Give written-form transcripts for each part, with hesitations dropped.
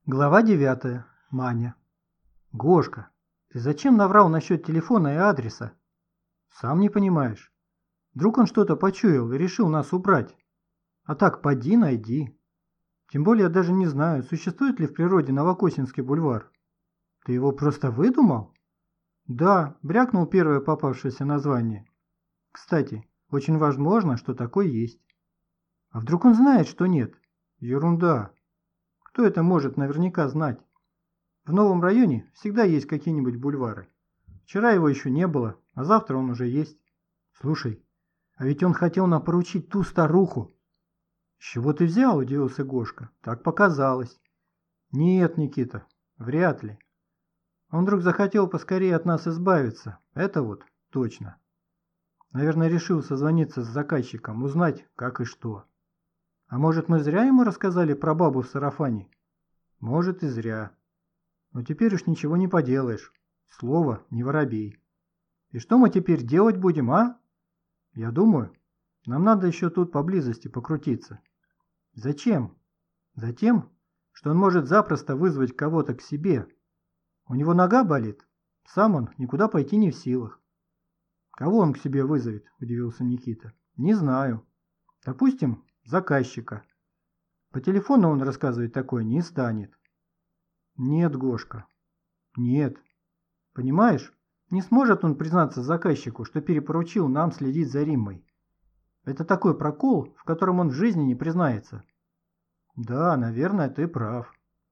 Глава 9. Маня. Гошка, ты зачем наврал насчет телефона и адреса? Сам не понимаешь. Вдруг он что-то почуял и решил нас убрать. А так поди найди. Тем более я даже не знаю, существует ли в природе Новокосинский бульвар. Ты его просто выдумал? Да, брякнул первое попавшееся название. Кстати, очень возможно, что такое есть. А вдруг он знает, что нет? Ерунда. Кто это может наверняка знать? В новом районе всегда есть какие-нибудь бульвары. Вчера его еще не было, а завтра он уже есть. Слушай, а ведь он хотел нам поручить ту старуху. С чего ты взял, удивился Гошка. Так показалось. Нет, Никита, вряд ли. Он вдруг захотел поскорее от нас избавиться. Это вот точно. Наверное, решил созвониться с заказчиком, узнать, как и что. А может, мы зря ему рассказали про бабу в сарафане? Может, и зря. Но теперь уж ничего не поделаешь. Слово не воробей. И что мы теперь делать будем, а? Я думаю, нам надо еще тут поблизости покрутиться. Зачем? Затем, что он может запросто вызвать кого-то к себе. У него нога болит, сам он никуда пойти не в силах. Кого он к себе вызовет, удивился Никита. Не знаю. Допустим, заказчика. По телефону он рассказывать такое не станет. Нет, Гошка, нет. Понимаешь, не сможет он признаться заказчику, что перепоручил нам следить за Риммой. Это такой прокол, в котором он в жизни не признается. Да, наверное, ты прав.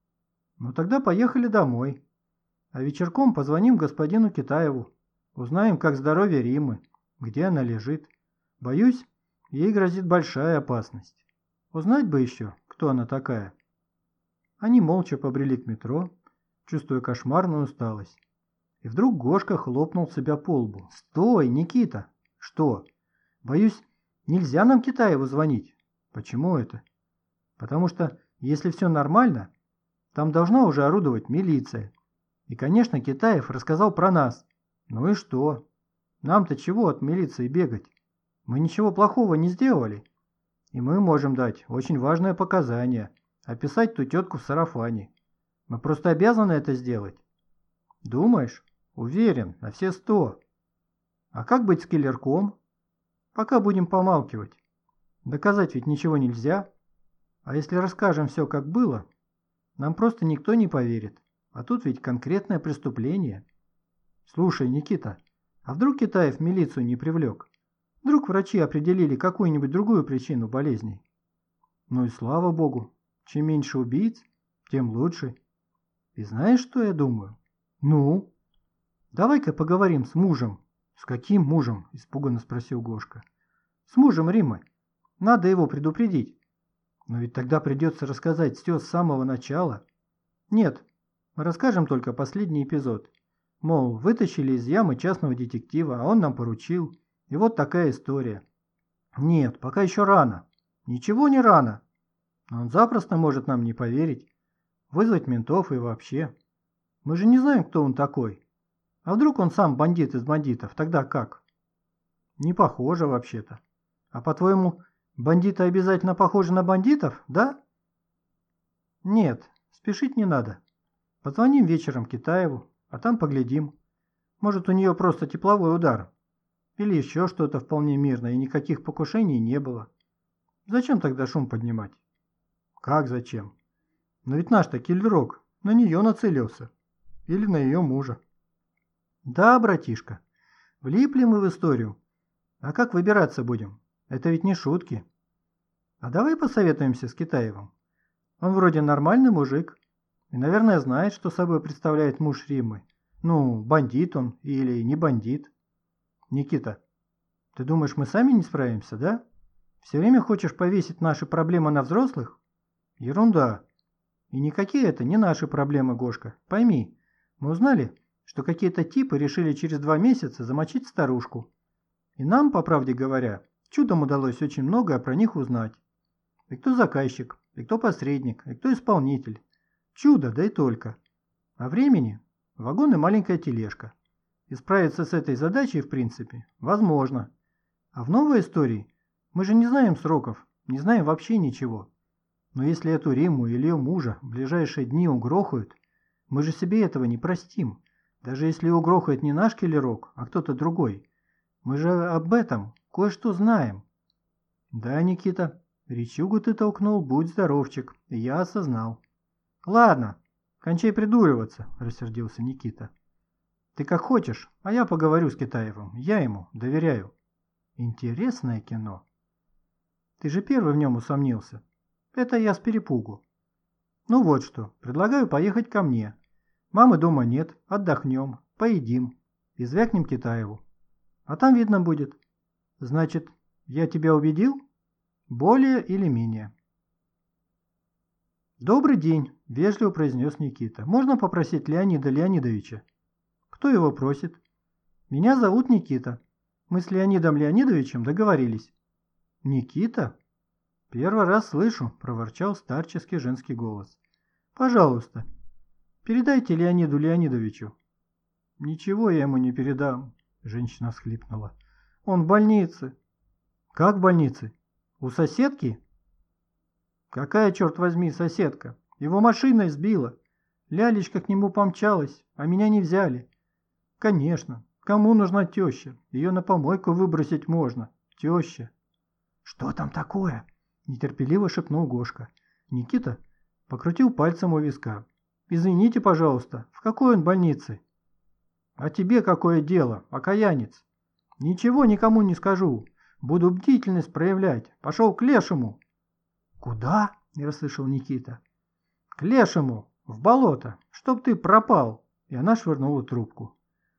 Ну тогда поехали домой. А вечерком позвоним господину Китаеву. Узнаем, как здоровье Риммы, где она лежит. Боюсь, ей грозит большая опасность. Узнать бы еще, кто она такая. Они молча побрели к метро, чувствуя кошмарную усталость. И вдруг Гошка хлопнул себя по лбу. «Стой, Никита!» «Что?» «Боюсь, нельзя нам Китаеву звонить». «Почему это?» «Потому что, если все нормально, там должна уже орудовать милиция. И, конечно, Китаев рассказал про нас. Ну и что? Нам-то чего от милиции бегать? Мы ничего плохого не сделали. И мы можем дать очень важное показание. Описать ту тетку в сарафане. Мы просто обязаны это сделать». «Думаешь?» «Уверен, на все 100. А как быть с киллерком?» «Пока будем помалкивать. Доказать ведь ничего нельзя. А если расскажем все, как было, нам просто никто не поверит. А тут ведь конкретное преступление. Слушай, Никита, а вдруг Китаев милицию не привлек? Вдруг врачи определили какую-нибудь другую причину болезней? Ну и слава богу, чем меньше убийц, тем лучше. И знаешь, что я думаю? Ну? Давай-ка поговорим с мужем. С каким мужем? Испуганно спросил Гошка. С мужем Риммы. Надо его предупредить. Но ведь тогда придется рассказать все с самого начала. Нет, мы расскажем только последний эпизод. Мол, вытащили из ямы частного детектива, а он нам поручил. И вот такая история. Нет, пока еще рано. Ничего не рано. Он запросто может нам не поверить. Вызвать ментов и вообще. Мы же не знаем, кто он такой. А вдруг он сам бандит из бандитов? Тогда как? Не похоже вообще-то. А по-твоему, бандиты обязательно похожи на бандитов, да? Нет, спешить не надо. Позвоним вечером Китаеву, а там поглядим. Может, у нее просто тепловой удар. Или еще что-то вполне мирное, и никаких покушений не было. Зачем тогда шум поднимать? Как зачем? Но ведь наш-то киллерок на нее нацелился. Или на ее мужа. Да, братишка, влипли мы в историю. А как выбираться будем? Это ведь не шутки. А давай посоветуемся с Китаевым. Он вроде нормальный мужик. И, наверное, знает, что собой представляет муж Риммы. Ну, бандит он или не бандит. Никита, ты думаешь, мы сами не справимся, да? Все время хочешь повесить наши проблемы на взрослых? Ерунда. И никакие это не наши проблемы, Гошка. Пойми, мы узнали, что какие-то типы решили через 2 месяца замочить старушку. И нам, по правде говоря, чудом удалось очень многое про них узнать. И кто заказчик, и кто посредник, и кто исполнитель. Чудо, да и только. А времени – вагон и маленькая тележка. И справиться с этой задачей, в принципе, возможно. А в новой истории мы же не знаем сроков, не знаем вообще ничего. Но если эту Римму или ее мужа в ближайшие дни угрохают, мы же себе этого не простим. Даже если угрохает не наш киллерок, а кто-то другой. Мы же об этом кое-что знаем. Да, Никита, речугу ты толкнул, будь здоровчик, и я осознал. Ладно, кончай придуриваться, рассердился Никита. Ты как хочешь, а я поговорю с Китаевым, я ему доверяю. Интересное кино. Ты же первый в нем усомнился. Это я с перепугу. Ну вот что, предлагаю поехать ко мне. Мамы дома нет, отдохнем, поедим и звякнем Китаеву. А там видно будет. Значит, я тебя убедил? Более или менее. Добрый день, вежливо произнес Никита. Можно попросить Леонида Леонидовича? Кто его просит? Меня зовут Никита. Мы с Леонидом Леонидовичем договорились. Никита? Первый раз слышу, проворчал старческий женский голос. Пожалуйста, передайте Леониду Леонидовичу. Ничего я ему не передам, женщина всхлипнула. Он в больнице. Как в больнице? У соседки? Какая, черт возьми, соседка? Его машина сбила. Лялечка к нему помчалась, а меня не взяли. Конечно, кому нужна теща? Ее на помойку выбросить можно. Теща. Что там такое? Нетерпеливо шепнул Гошка. Никита покрутил пальцем у виска. Извините, пожалуйста, в какой он больнице? А тебе какое дело, окаянец? Ничего никому не скажу. Буду бдительность проявлять. Пошел к лешему. Куда? Не расслышал Никита. К лешему, в болото, чтоб ты пропал. И она швырнула трубку.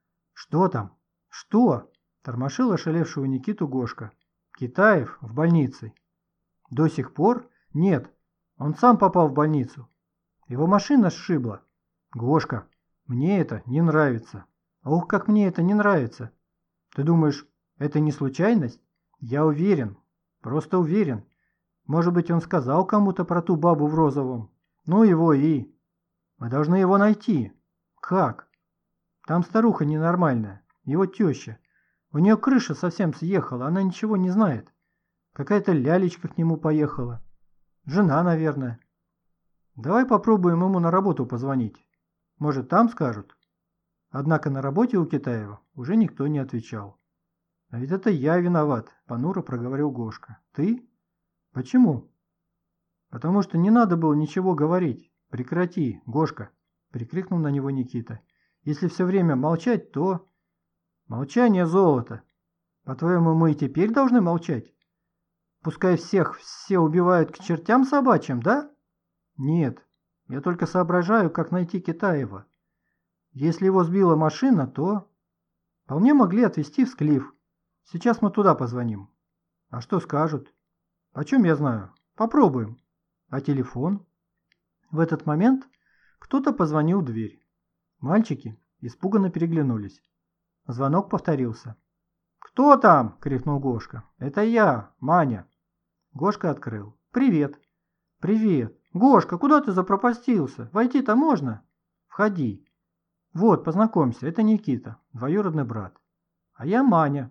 Что там? Что? Тормошил ошалевшего Никиту Гошка. Китаев в больнице. До сих пор? Нет. Он сам попал в больницу. Его машина сшибла. Гошка, мне это не нравится. Ох, как мне это не нравится. Ты думаешь, это не случайность? Я уверен. Просто уверен. Может быть, он сказал кому-то про ту бабу в розовом. Ну его и... Мы должны его найти. Как? Там старуха ненормальная. Его теща. У нее крыша совсем съехала, она ничего не знает. Какая-то лялечка к нему поехала. Жена, наверное. Давай попробуем ему на работу позвонить. Может, там скажут? Однако на работе у Китаева уже никто не отвечал. А ведь это я виноват, понуро проговорил Гошка. Ты? Почему? Потому что не надо было ничего говорить. Прекрати, Гошка, прикрикнул на него Никита. Если все время молчать, то... Молчание золото. По-твоему, мы и теперь должны молчать? Пускай всех все убивают к чертям собачьим, да? Нет, я только соображаю, как найти Китаева. Если его сбила машина, то... Вполне могли отвезти в Склиф. Сейчас мы туда позвоним. А что скажут? Почем я знаю? Попробуем. А телефон? В этот момент кто-то позвонил в дверь. Мальчики испуганно переглянулись. Звонок повторился. «Кто там?» – крикнул Гошка. «Это я, Маня». Гошка открыл. «Привет». «Привет. Гошка, куда ты запропастился? Войти-то можно?» «Входи». «Вот, познакомься, это Никита, двоюродный брат. А я Маня.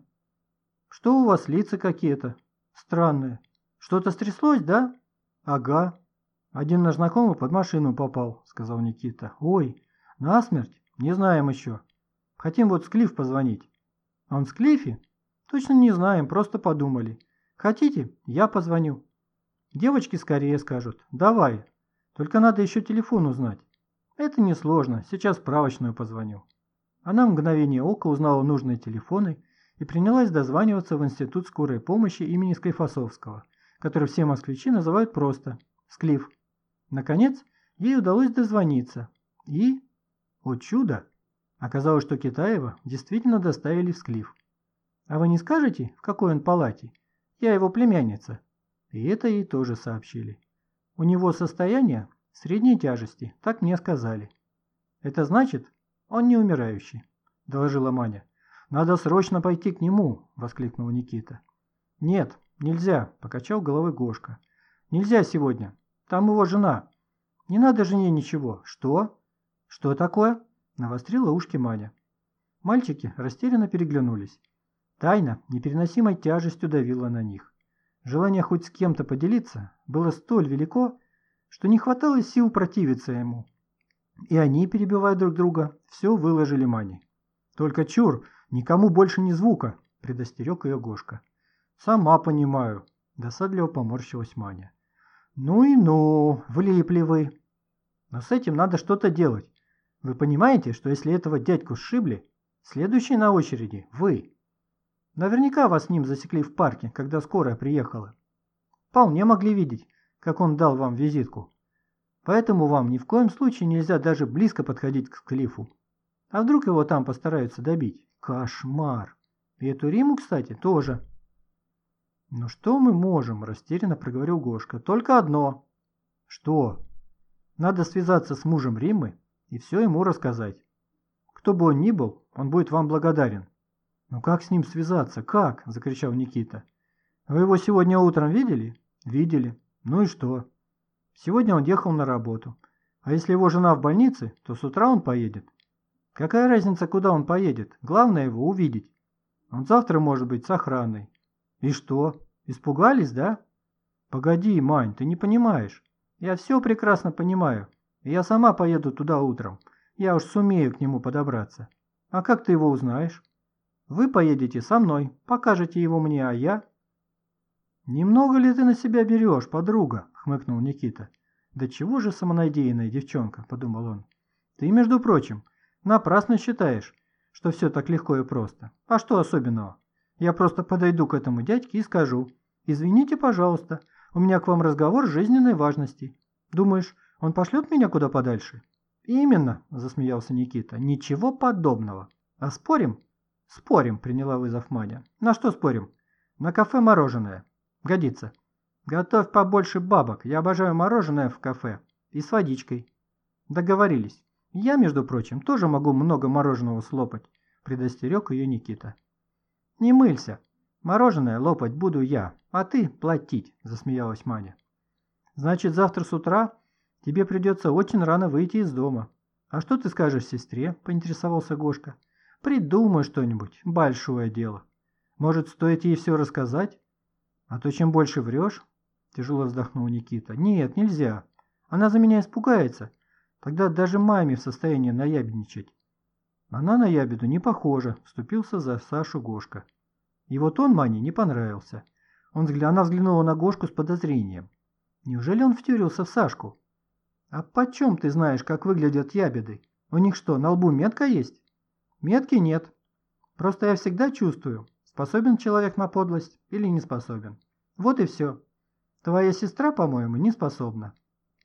Что у вас лица какие-то? Странные. Что-то стряслось, да?» «Ага. Один наш знакомый под машину попал», – сказал Никита. «Ой, насмерть? Не знаем еще. Хотим вот в Склиф позвонить». «А он в Склифе?» «Точно не знаем, просто подумали. Хотите, я позвоню». «Девочки скорее скажут. Давай. Только надо еще телефон узнать». «Это несложно. Сейчас справочную позвоню». Она в мгновение ока узнала нужные телефоны и принялась дозваниваться в Институт скорой помощи имени Склифосовского, который все москвичи называют просто Склиф. Наконец, ей удалось дозвониться. И... О чудо! Оказалось, что Китаева действительно доставили в Склиф. «А вы не скажете, в какой он палате? Я его племянница». И это ей тоже сообщили. У него состояние средней тяжести, так мне сказали. «Это значит, он не умирающий», – доложила Маня. «Надо срочно пойти к нему», – воскликнул Никита. «Нет, нельзя», – покачал головой Гошка. «Нельзя сегодня. Там его жена». «Не надо жене ничего». «Что? Что такое?» – навострила ушки Маня. Мальчики растерянно переглянулись. Тайна непереносимой тяжестью давила на них. Желание хоть с кем-то поделиться было столь велико, что не хватало сил противиться ему. И они, перебивая друг друга, все выложили Мане. «Только чур, никому больше ни звука», – предостерег ее Гошка. «Сама понимаю», – досадливо поморщилась Маня. «Ну и ну, влипли вы. Но с этим надо что-то делать. Вы понимаете, что если этого дядьку сшибли, следующий на очереди вы. Наверняка вас с ним засекли в парке, когда скорая приехала. Вполне могли видеть, как он дал вам визитку. Поэтому вам ни в коем случае нельзя даже близко подходить к Клиффу. А вдруг его там постараются добить? Кошмар! И эту Риму, кстати, тоже». «Ну что мы можем?» – растерянно проговорил Гошка. «Только одно». «Что?» «Надо связаться с мужем Риммы и все ему рассказать. Кто бы он ни был, он будет вам благодарен». «Ну как с ним связаться? Как?» – закричал Никита. «Вы его сегодня утром видели?» «Видели. Ну и что?» «Сегодня он ехал на работу. А если его жена в больнице, то с утра он поедет». «Какая разница, куда он поедет? Главное его увидеть. Он завтра может быть с охраной». «И что? Испугались, да?» «Погоди, Мань, ты не понимаешь. Я все прекрасно понимаю. И я сама поеду туда утром. Я уж сумею к нему подобраться. А как ты его узнаешь?» «Вы поедете со мной, покажете его мне, а я...» «Немного ли ты на себя берешь, подруга?» — хмыкнул Никита. «Да чего же самонадеянная девчонка?» — подумал он. «Ты, между прочим, напрасно считаешь, что все так легко и просто. А что особенного? Я просто подойду к этому дядьке и скажу: извините, пожалуйста, у меня к вам разговор жизненной важности. Думаешь, он пошлет меня куда подальше?» «Именно», — засмеялся Никита. «Ничего подобного. А спорим?» «Спорим», — приняла вызов Маня. «На что спорим?» «На кафе мороженое. Годится. Готовь побольше бабок. Я обожаю мороженое в кафе. И с водичкой». «Договорились. Я, между прочим, тоже могу много мороженого слопать», — предостерег ее Никита. «Не мылься. Мороженое лопать буду я, а ты платить», — засмеялась Маня. «Значит, завтра с утра тебе придется очень рано выйти из дома. А что ты скажешь сестре?» — поинтересовался Гошка. «Придумай что-нибудь. Большое дело. Может, стоит ей все рассказать? А то чем больше врешь...» — тяжело вздохнул Никита. «Нет, нельзя. Она за меня испугается. Тогда даже маме в состоянии наябедничать». «Она на ябеду не похожа», — вступился за Сашу Гошка. И вот он Мане не понравился. Она взглянула на Гошку с подозрением. Неужели он втюрился в Сашку? «А почем ты знаешь, как выглядят ябеды? У них что, на лбу метка есть?» «Метки нет. Просто я всегда чувствую, способен человек на подлость или не способен. Вот и все. Твоя сестра, по-моему, не способна».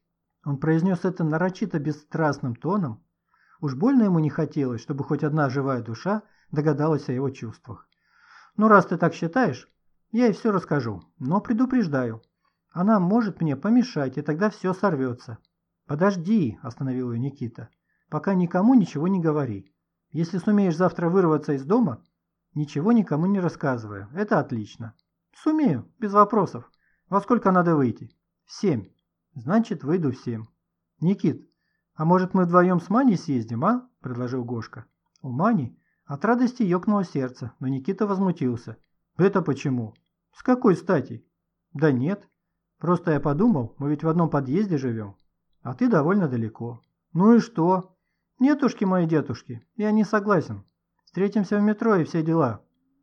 Он произнес это нарочито бесстрастным тоном. Уж больно ему не хотелось, чтобы хоть одна живая душа догадалась о его чувствах. «Ну, раз ты так считаешь, я ей все расскажу, но предупреждаю. Она может мне помешать, и тогда все сорвется». «Подожди», — остановил ее Никита, — «пока никому ничего не говори. Если сумеешь завтра вырваться из дома, ничего никому не рассказывая. Это отлично». «Сумею, без вопросов. Во сколько надо выйти?» «В 7. Значит, выйду в 7. «Никит, а может мы вдвоем с Маней съездим, а?» – предложил Гошка. У Мани от радости ёкнуло сердце, но Никита возмутился. «Это почему? С какой стати?» «Да нет. Просто я подумал, мы ведь в одном подъезде живем, а ты довольно далеко». «Ну и что?» «Нетушки мои детушки, я не согласен. Встретимся в метро и все дела».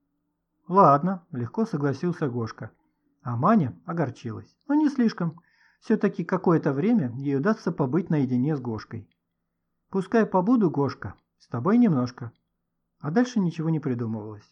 «Ладно», – легко согласился Гошка. А Маня огорчилась, но не слишком. Все-таки какое-то время ей удастся побыть наедине с Гошкой. «Пускай побуду, Гошка, с тобой немножко». А дальше ничего не придумывалось.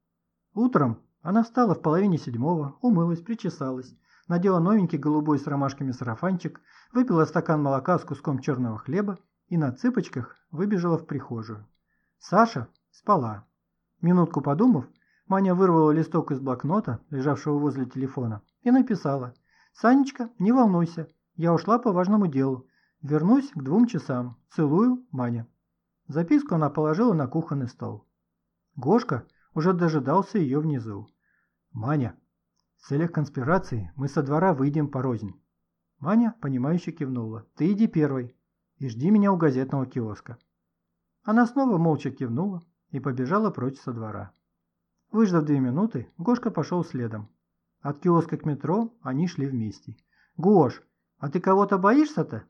Утром она встала в половине 7, умылась, причесалась, надела новенький голубой с ромашками сарафанчик, выпила стакан молока с куском черного хлеба и на цыпочках выбежала в прихожую. Саша спала. Минутку подумав, Маня вырвала листок из блокнота, лежавшего возле телефона, и написала: «Санечка, не волнуйся, я ушла по важному делу. Вернусь к 2 часам. Целую, Маня». Записку она положила на кухонный стол. Гошка уже дожидался ее внизу. «Маня, в целях конспирации мы со двора выйдем порознь». Маня, понимающе кивнула. «Ты иди первой и жди меня у газетного киоска». Она снова молча кивнула и побежала прочь со двора. Выждав 2 минуты, Гошка пошел следом. От киоска к метро они шли вместе. «Гош, А ты кого-то боишься-то?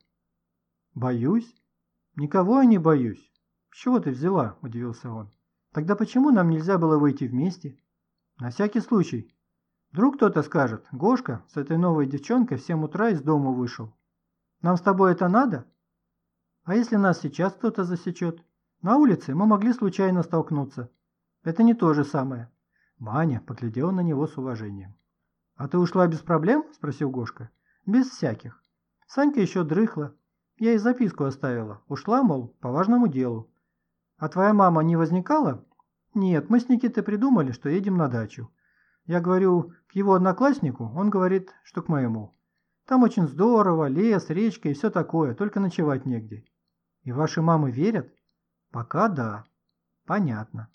Боюсь? Никого я не боюсь. С чего ты взяла? Удивился он. Тогда почему нам нельзя было выйти вместе? На всякий случай. Вдруг кто-то скажет: Гошка с этой новой девчонкой в 7 утра из дома вышел. Нам с тобой это надо? А если нас сейчас кто-то засечет? На улице мы могли случайно столкнуться. Это не то же самое. Маня поглядела на него с уважением. А ты ушла без проблем? Спросил Гошка. Без всяких. Санька еще дрыхла. Я ей записку оставила. Ушла, мол, по важному делу. А твоя мама не возникала? Нет, мы с Никитой придумали, что едем на дачу. Я говорю к его однокласснику, он говорит, что к моему. Там очень здорово, лес, речка и все такое, только ночевать негде. И ваши мамы верят? Пока да. Понятно.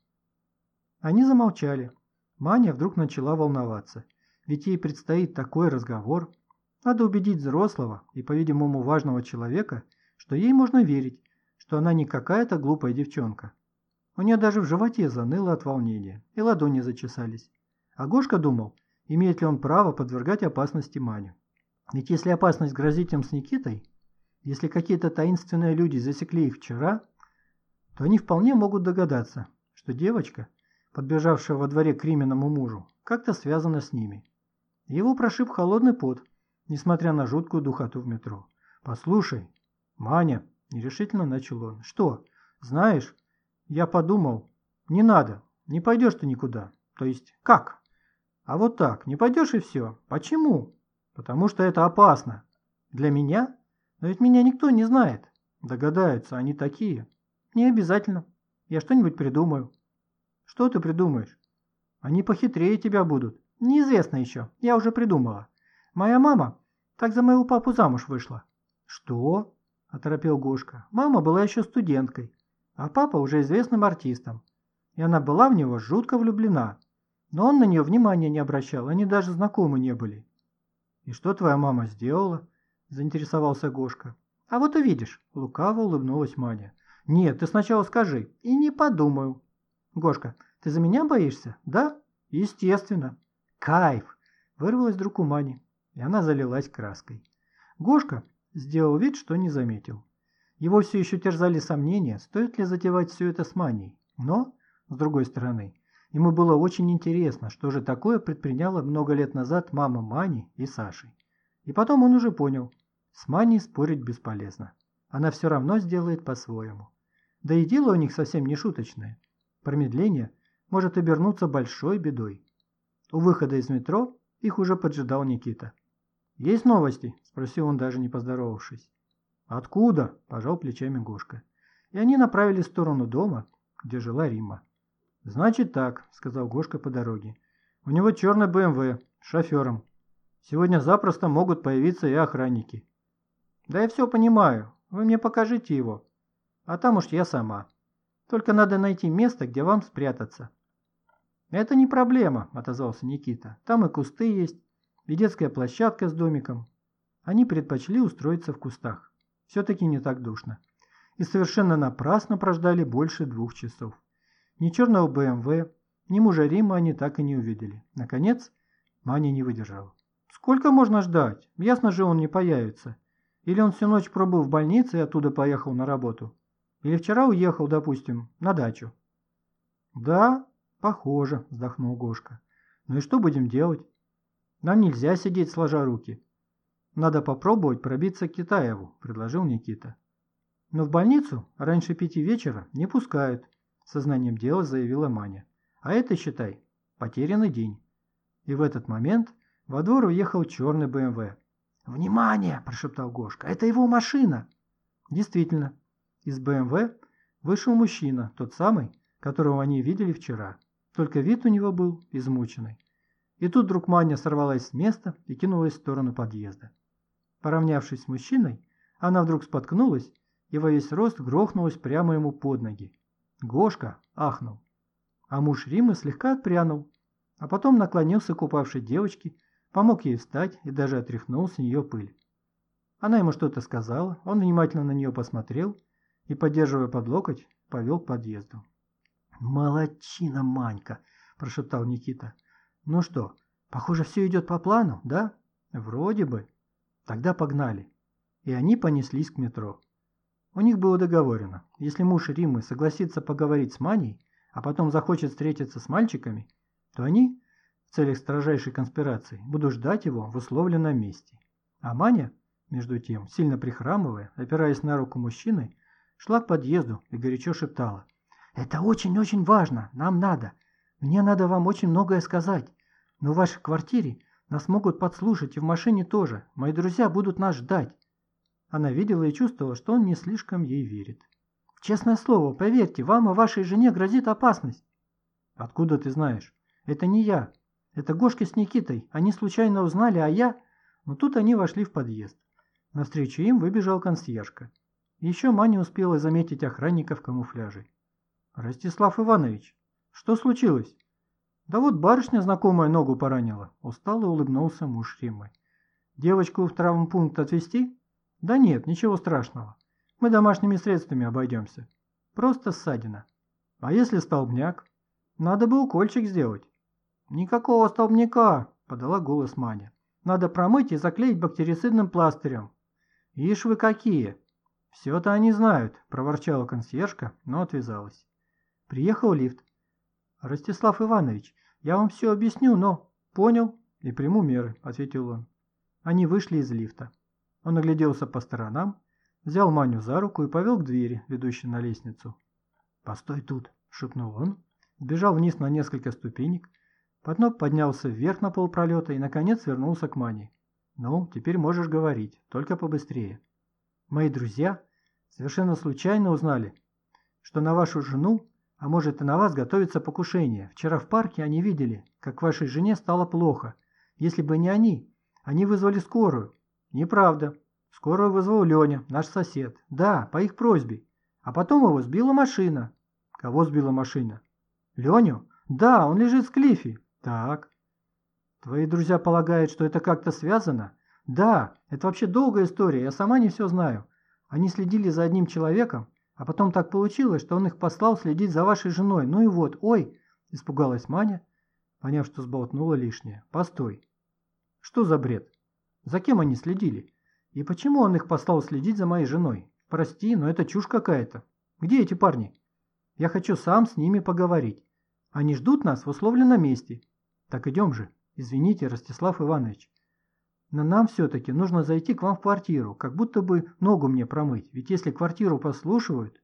Они замолчали. Маня вдруг начала волноваться. Ведь ей предстоит такой разговор. Надо убедить взрослого и, по-видимому, важного человека, что ей можно верить, что она не какая-то глупая девчонка. У нее даже в животе заныло от волнения, и ладони зачесались. А Гошка думал, имеет ли он право подвергать опасности Маню. Ведь если опасность грозит им с Никитой, если какие-то таинственные люди засекли их вчера, то они вполне могут догадаться, что девочка, подбежавшая во дворе к Риминому мужу, как-то связана с ними. Его прошиб холодный пот, несмотря на жуткую духоту в метро. «Послушай, Маня», – нерешительно начал он, – «что? Знаешь, я подумал, не надо, не пойдешь ты никуда. То есть, как? А вот так, не пойдешь и все. Почему? Потому что это опасно. Для меня? Но ведь меня никто не знает. Догадаются, они такие. Не обязательно. Я что-нибудь придумаю». «Что ты придумаешь?» «Они похитрее тебя будут». «Неизвестно еще. Я уже придумала. Моя мама так за моего папу замуж вышла». «Что?» – оторопел Гошка. «Мама была еще студенткой, а папа уже известным артистом. И она была в него жутко влюблена. Но он на нее внимания не обращал, они даже знакомы не были». «И что твоя мама сделала?» – заинтересовался Гошка. «А вот увидишь», – лукаво улыбнулась Маня. «Нет, ты сначала скажи». «И не подумаю». «Гошка, ты за меня боишься?» «Да?» «Естественно». «Кайф!» – вырвалось вдруг у Мани, и она залилась краской. Гошка сделал вид, что не заметил. Его все еще терзали сомнения, стоит ли затевать все это с Маней. Но, с другой стороны, ему было очень интересно, что же такое предприняла много лет назад мама Мани и Саши. И потом он уже понял, с Маней спорить бесполезно. Она все равно сделает по-своему. Да и дело у них совсем не шуточное. Промедление может обернуться большой бедой. У выхода из метро их уже поджидал Никита. «Есть новости?» – спросил он, даже не поздоровавшись. «Откуда?» – пожал плечами Гошка. И они направились в сторону дома, где жила Римма. «Значит так», – сказал Гошка по дороге. «У него черный БМВ с шофером. Сегодня запросто могут появиться и охранники». «Да я все понимаю. Вы мне покажите его. А там уж я сама. Только надо найти место, где вам спрятаться». «Это не проблема», – отозвался Никита. «Там и кусты есть, и детская площадка с домиком». Они предпочли устроиться в кустах. Все-таки не так душно. И совершенно напрасно прождали больше 2 часов. Ни черного БМВ, ни мужа Римма они так и не увидели. Наконец, Маня не выдержала. «Сколько можно ждать? Ясно же, он не появится. Или он всю ночь пробыл в больнице и оттуда поехал на работу. Или вчера уехал, допустим, на дачу». «Да, похоже», – вздохнул Гошка. «Ну и что будем делать? Нам нельзя сидеть сложа руки». «Надо попробовать пробиться к Китаеву», – предложил Никита. «Но в больницу раньше 5 вечера не пускают», – сознанием дела заявила Маня. «А это, считай, потерянный день». И в этот момент во двор въехал черный БМВ. «Внимание!» – прошептал Гошка. «Это его машина!» Действительно, из БМВ вышел мужчина, тот самый, которого они видели вчера. Только вид у него был измученный. И тут вдруг Маня сорвалась с места и кинулась в сторону подъезда. Поравнявшись с мужчиной, она вдруг споткнулась и во весь рост грохнулась прямо ему под ноги. Гошка ахнул, а муж Риммы слегка отпрянул, а потом наклонился к упавшей девочке, помог ей встать и даже отряхнул с нее пыль. Она ему что-то сказала, он внимательно на нее посмотрел и, поддерживая под локоть, повел к подъезду. «Молодчина, Манька!» – прошептал Никита. «Ну что, похоже, все идет по плану, да?» «Вроде бы». Тогда погнали. И они понеслись к метро. У них было договорено, если муж Риммы согласится поговорить с Маней, а потом захочет встретиться с мальчиками, то они, в целях строжайшей конспирации, будут ждать его в условленном месте. А Маня, между тем, сильно прихрамывая, опираясь на руку мужчины, шла к подъезду и горячо шептала: «Это очень-очень важно, нам надо. Мне надо вам очень многое сказать. Но в вашей квартире нас могут подслушать и в машине тоже. Мои друзья будут нас ждать». Она видела и чувствовала, что он не слишком ей верит. «Честное слово, поверьте, вам и вашей жене грозит опасность». «Откуда ты знаешь? Это не я. Это Гошка с Никитой. Они случайно узнали, а я...» Но тут они вошли в подъезд. Навстречу им выбежал консьержка. Еще Маня успела заметить охранника в камуфляже. «Ростислав Иванович, что случилось?» «Да вот барышня знакомая ногу поранила», — устало улыбнулся муж Риммы. «Девочку в травмпункт отвезти?» «Да нет, ничего страшного. Мы домашними средствами обойдемся. Просто ссадина. А если столбняк? Надо бы укольчик сделать». «Никакого столбняка», — подала голос Маня. «Надо промыть и заклеить бактерицидным пластырем». «Ишь вы какие!» «Все-то они знают», — проворчала консьержка, но отвязалась. Приехал лифт. «Ростислав Иванович, я вам все объясню, но...» «Понял и приму меры», — ответил он. Они вышли из лифта. Он огляделся по сторонам, взял Маню за руку и повел к двери, ведущей на лестницу. «Постой тут», — шепнул он, сбежал вниз на несколько ступенек, потом поднялся вверх на полпролета и, наконец, вернулся к Мане. «Ну, теперь можешь говорить, только побыстрее. Мои друзья совершенно случайно узнали, что на вашу жену, а может и на вас, готовится покушение. Вчера в парке они видели, как вашей жене стало плохо. Если бы не они вызвали скорую». «Неправда. Скорую вызвал Леня, наш сосед. Да, по их просьбе. А потом его сбила машина». «Кого сбила машина?» «Леню? Да, он лежит в клифе». «Так. Твои друзья полагают, что это как-то связано?» «Да, это вообще долгая история, я сама не все знаю. Они следили за одним человеком, а потом так получилось, что он их послал следить за вашей женой. Ну и вот, ой!» – испугалась Маня, поняв, что сболтнула лишнее. «Постой. Что за бред? За кем они следили? И почему он их послал следить за моей женой? Прости, но это чушь какая-то. Где эти парни? Я хочу сам с ними поговорить. Они ждут нас в условленном месте. Так идем же. Извините, Ростислав Иванович. Но нам все-таки нужно зайти к вам в квартиру, как будто бы ногу мне промыть. Ведь если квартиру послушивают...»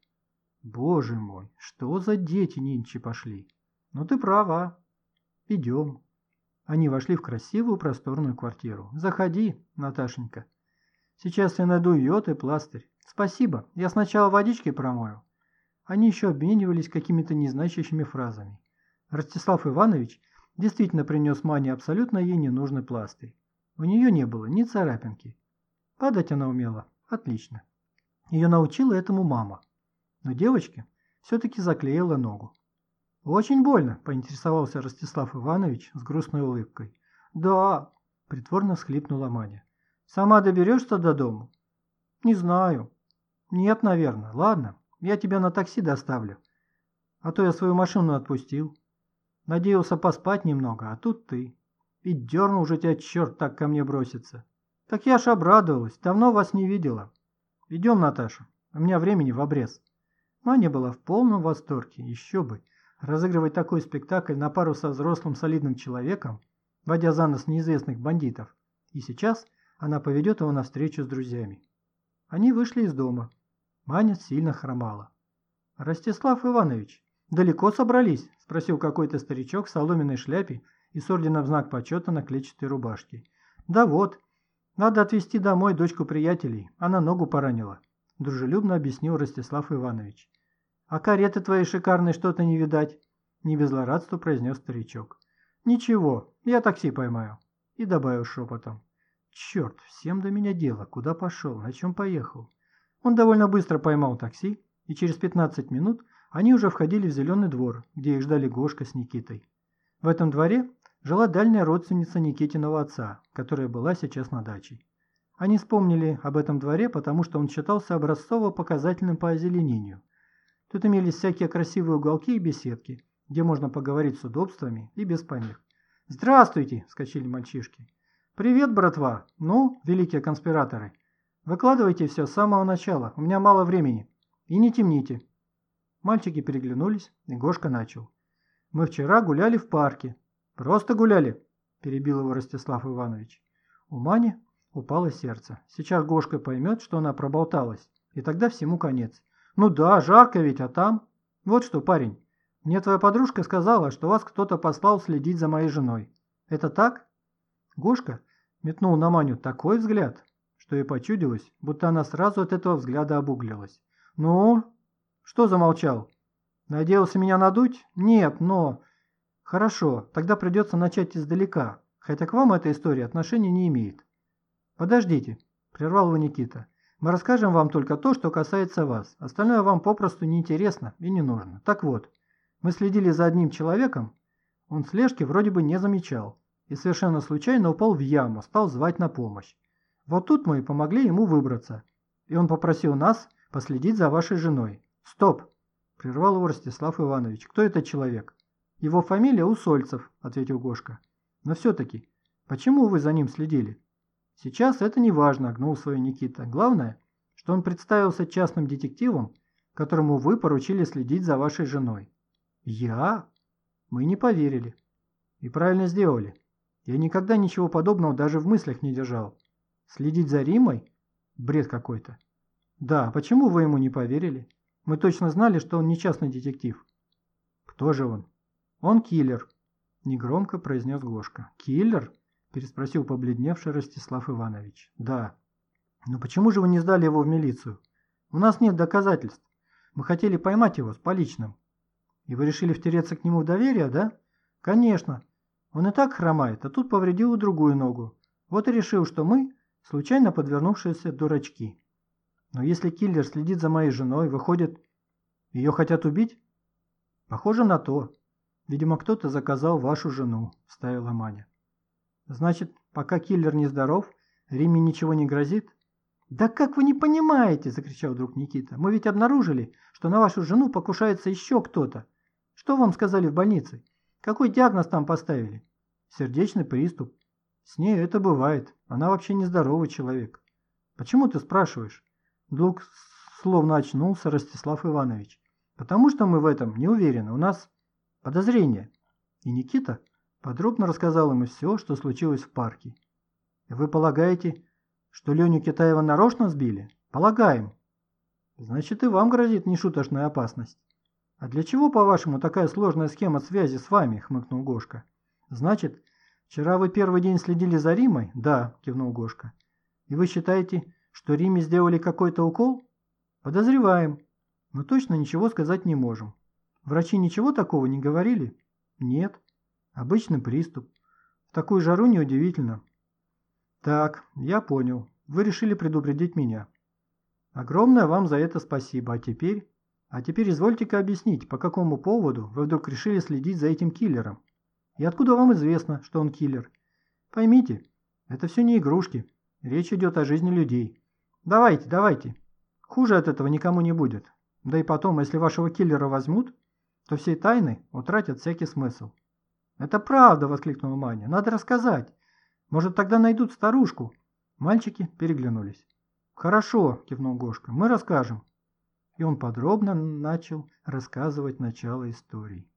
«Боже мой, что за дети нынче пошли? Ну ты права. Идем». Они вошли в красивую просторную квартиру. «Заходи, Наташенька. Сейчас я найду йод и пластырь. Спасибо, я сначала водички промою». Они еще обменивались какими-то незначащими фразами. Ростислав Иванович действительно принес Мане абсолютно ей ненужный пластырь. У нее не было ни царапинки. Падать она умела отлично. Ее научила этому мама. Но девочке все-таки заклеила ногу. «Очень больно», – поинтересовался Ростислав Иванович с грустной улыбкой. «Да», – притворно всхлипнула Маня. «Сама доберешься до дому?» «Не знаю». «Нет, наверное. Ладно, я тебя на такси доставлю. А то я свою машину отпустил. Надеялся поспать немного, а тут ты. И дернул уже тебя черт так ко мне броситься. Так я ж обрадовалась, давно вас не видела. Идем, Наташа, у меня времени в обрез». Маня была в полном восторге, еще бы. Разыгрывать такой спектакль на пару со взрослым солидным человеком, водя за нос неизвестных бандитов. И сейчас она поведет его на встречу с друзьями. Они вышли из дома. Маня сильно хромала. «Ростислав Иванович, далеко собрались?» – спросил какой-то старичок в соломенной шляпе и с орденом в знак почета на клетчатой рубашке. «Да вот, надо отвезти домой дочку приятелей, она ногу поранила», – дружелюбно объяснил Ростислав Иванович. «А кареты твоей шикарной что-то не видать», – не без злорадства произнес старичок. «Ничего, я такси поймаю», – и добавил шепотом. «Черт, всем до меня дело, куда пошел, на чем поехал». Он довольно быстро поймал такси, и через 15 минут они уже входили в зеленый двор, где их ждали Гошка с Никитой. В этом дворе жила дальняя родственница Никитиного отца, которая была сейчас на даче. Они вспомнили об этом дворе, потому что он считался образцово-показательным по озеленению. Тут имелись всякие красивые уголки и беседки, где можно поговорить с удобствами и без помех. «Здравствуйте!» – вскочили мальчишки. «Привет, братва! Ну, великие конспираторы, выкладывайте все с самого начала, у меня мало времени. И не темните». Мальчики переглянулись, и Гошка начал. «Мы вчера гуляли в парке». «Просто гуляли», – перебил его Ростислав Иванович. У Мани упало сердце. Сейчас Гошка поймет, что она проболталась, и тогда всему конец. «Ну да, жарко ведь, а там...» «Вот что, парень, мне твоя подружка сказала, что вас кто-то послал следить за моей женой. Это так?» Гошка метнул на Маню такой взгляд, что ей почудилось, будто она сразу от этого взгляда обуглилась. «Ну? Что замолчал? Надеялся меня надуть? Нет, но...» «Хорошо, тогда придется начать издалека, хотя к вам эта история отношения не имеет». «Подождите», – прервал его Никита. «Мы расскажем вам только то, что касается вас. Остальное вам попросту неинтересно и не нужно. Так вот, мы следили за одним человеком, он слежки вроде бы не замечал и совершенно случайно упал в яму, стал звать на помощь. Вот тут мы и помогли ему выбраться, и он попросил нас последить за вашей женой». «Стоп!» – прервал его Ростислав Иванович. «Кто этот человек?» «Его фамилия Усольцев», – ответил Гошка. «Но все-таки, почему вы за ним следили?» «Сейчас это не важно», – гнул свой Никита. «Главное, что он представился частным детективом, которому вы поручили следить за вашей женой». «Я?» Мы не поверили. И правильно сделали. Я никогда ничего подобного даже в мыслях не держал. Следить за Римой? Бред какой-то. Да, почему вы ему не поверили? Мы точно знали, что он не частный детектив. Кто же он? Он киллер, негромко произнес Гошка. Киллер? Переспросил побледневший Ростислав Иванович. Да. Но почему же вы не сдали его в милицию? У нас нет доказательств. Мы хотели поймать его с поличным. И вы решили втереться к нему в доверие, да? Конечно. Он и так хромает, а тут повредил и другую ногу. Вот и решил, что мы случайно подвернувшиеся дурачки. Но если киллер следит за моей женой, выходит, ее хотят убить? Похоже на то. Видимо, кто-то заказал вашу жену, вставила Маня. Значит, пока киллер нездоров, Риме ничего не грозит? Да как вы не понимаете, закричал вдруг Никита. Мы ведь обнаружили, что на вашу жену покушается еще кто-то. Что вам сказали в больнице? Какой диагноз там поставили? Сердечный приступ. С ней это бывает. Она вообще нездоровый человек. Почему ты спрашиваешь? Вдруг словно очнулся Ростислав Иванович. Потому что мы в этом не уверены. У нас подозрения. И Никита подробно рассказал ему все, что случилось в парке. Вы полагаете, что Леню Китаева нарочно сбили? Полагаем. Значит, и вам грозит нешуточная опасность. «А для чего, по-вашему, такая сложная схема связи с вами?» – хмыкнул Гошка. «Значит, вчера вы первый день следили за Римой?» «Да», – кивнул Гошка. «И вы считаете, что Риме сделали какой-то укол?» «Подозреваем, но точно ничего сказать не можем. Врачи ничего такого не говорили?» «Нет. Обычный приступ. В такую жару неудивительно». «Так, я понял. Вы решили предупредить меня. Огромное вам за это спасибо. А теперь извольте-ка объяснить, по какому поводу вы вдруг решили следить за этим киллером? И откуда вам известно, что он киллер? Поймите, это все не игрушки. Речь идет о жизни людей. Давайте. Хуже от этого никому не будет. Да и потом, если вашего киллера возьмут, то всей тайны утратят всякий смысл». «Это правда!» – воскликнула Маня. «Надо рассказать. Может, тогда найдут старушку?» Мальчики переглянулись. «Хорошо!» – кивнул Гошка. «Мы расскажем». И он подробно начал рассказывать начало истории.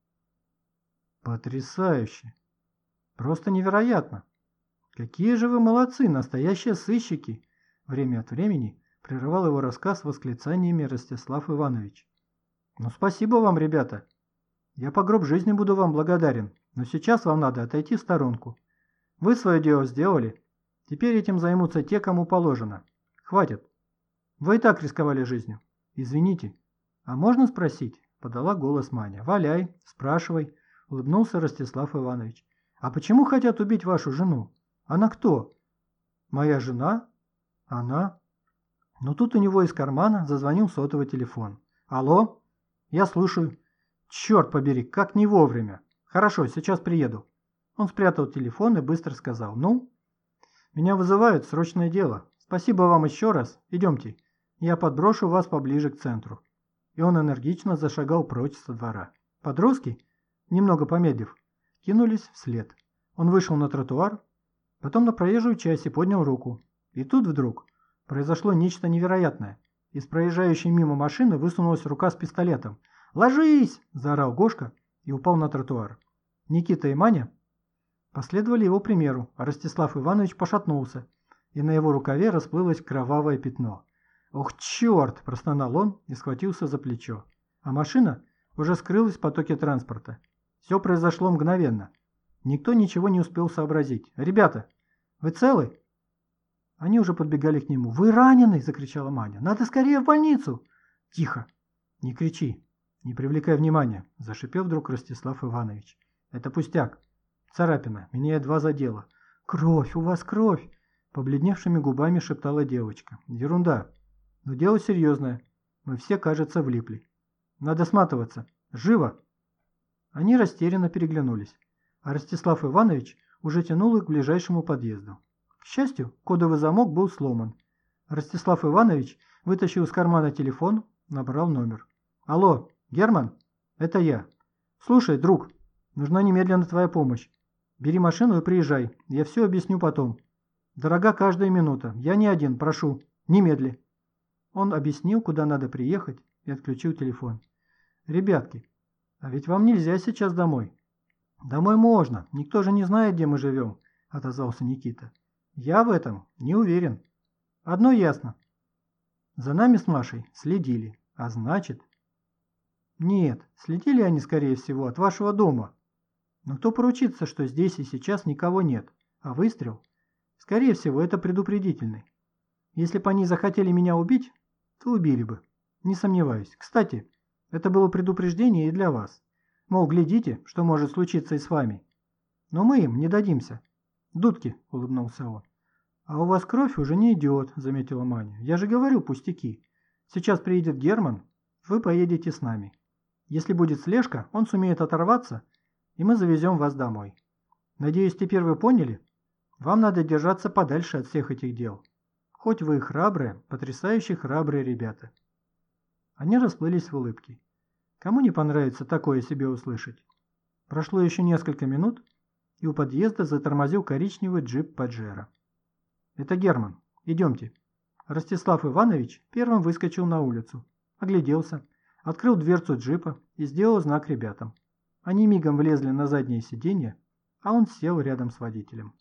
«Потрясающе! Просто невероятно! Какие же вы молодцы, настоящие сыщики!» Время от времени прерывал его рассказ восклицаниями Ростислав Иванович. «Ну, спасибо вам, ребята! Я по гроб жизни буду вам благодарен, но сейчас вам надо отойти в сторонку. Вы свое дело сделали, теперь этим займутся те, кому положено. Хватит! Вы и так рисковали жизнью. «Извините, а можно спросить?» – подала голос Маня. «Валяй, спрашивай», – улыбнулся Ростислав Иванович. «А почему хотят убить вашу жену? Она кто?» «Моя жена? Она?» Но тут у него из кармана зазвонил сотовый телефон. «Алло? Я слушаю». «Черт побери, как не вовремя. Хорошо, сейчас приеду». Он спрятал телефон и быстро сказал. «Ну?» «Меня вызывают, срочное дело. Спасибо вам еще раз. Идемте. Я подброшу вас поближе к центру». И он энергично зашагал прочь со двора. Подростки, немного помедлив, кинулись вслед. Он вышел на тротуар, Потом на проезжую часть и поднял руку. И тут вдруг произошло нечто невероятное. Из проезжающей мимо машины высунулась рука с пистолетом. «Ложись!» – заорал Гошка и упал на тротуар. Никита и Маня последовали его примеру, а Ростислав Иванович пошатнулся, и на его рукаве расплылось кровавое пятно. «Ох, черт!» – простонал он и схватился за плечо. А машина уже скрылась в потоке транспорта. Все произошло мгновенно. Никто ничего не успел сообразить. «Ребята, вы целы?» Они уже подбегали к нему. «Вы ранены!» – закричала Маня. «Надо скорее в больницу!» «Тихо! Не кричи! Не привлекай внимания!» – зашипел вдруг Ростислав Иванович. «Это пустяк. Царапина. Меня едва задела». «Кровь! У вас кровь!» – побледневшими губами шептала девочка. «Ерунда. Но дело серьезное. Мы все, кажется, влипли. Надо сматываться. Живо!» Они растерянно переглянулись, а Ростислав Иванович уже тянул их к ближайшему подъезду. К счастью, кодовый замок был сломан. Ростислав Иванович вытащил из кармана телефон, набрал номер. «Алло, Герман? Это я. Слушай, друг, нужна немедленно твоя помощь. Бери машину и приезжай, я все объясню потом. Дорога каждая минута, я не один, прошу, немедли». Он объяснил, куда надо приехать, и отключил телефон. «Ребятки, а ведь вам нельзя сейчас домой». «Домой можно, никто же не знает, где мы живем», — отозвался Никита. «Я в этом не уверен. Одно ясно. За нами с Машей следили, а значит...» «Нет, следили они, скорее всего, от вашего дома. Но кто поручится, что здесь и сейчас никого нет, а выстрел? Скорее всего, это предупредительный. Если бы они захотели меня убить, то убили бы. Не сомневаюсь. Кстати, это было предупреждение и для вас. Мол, глядите, что может случиться и с вами. Но мы им не дадимся». «Дудки», — улыбнулся он. «А у вас кровь уже не идет», — заметила Маня. «Я же говорю, пустяки. Сейчас приедет Герман, вы поедете с нами. Если будет слежка, он сумеет оторваться, и мы завезем вас домой. Надеюсь, теперь вы поняли? Вам надо держаться подальше от всех этих дел. Хоть вы и храбрые, потрясающе храбрые ребята». Они расплылись в улыбке. Кому не понравится такое себе услышать? Прошло еще несколько минут, и у подъезда затормозил коричневый джип Паджеро. «Это Герман. Идемте». Ростислав Иванович первым выскочил на улицу, огляделся, открыл дверцу джипа и сделал знак ребятам. Они мигом влезли на заднее сиденье, а он сел рядом с водителем.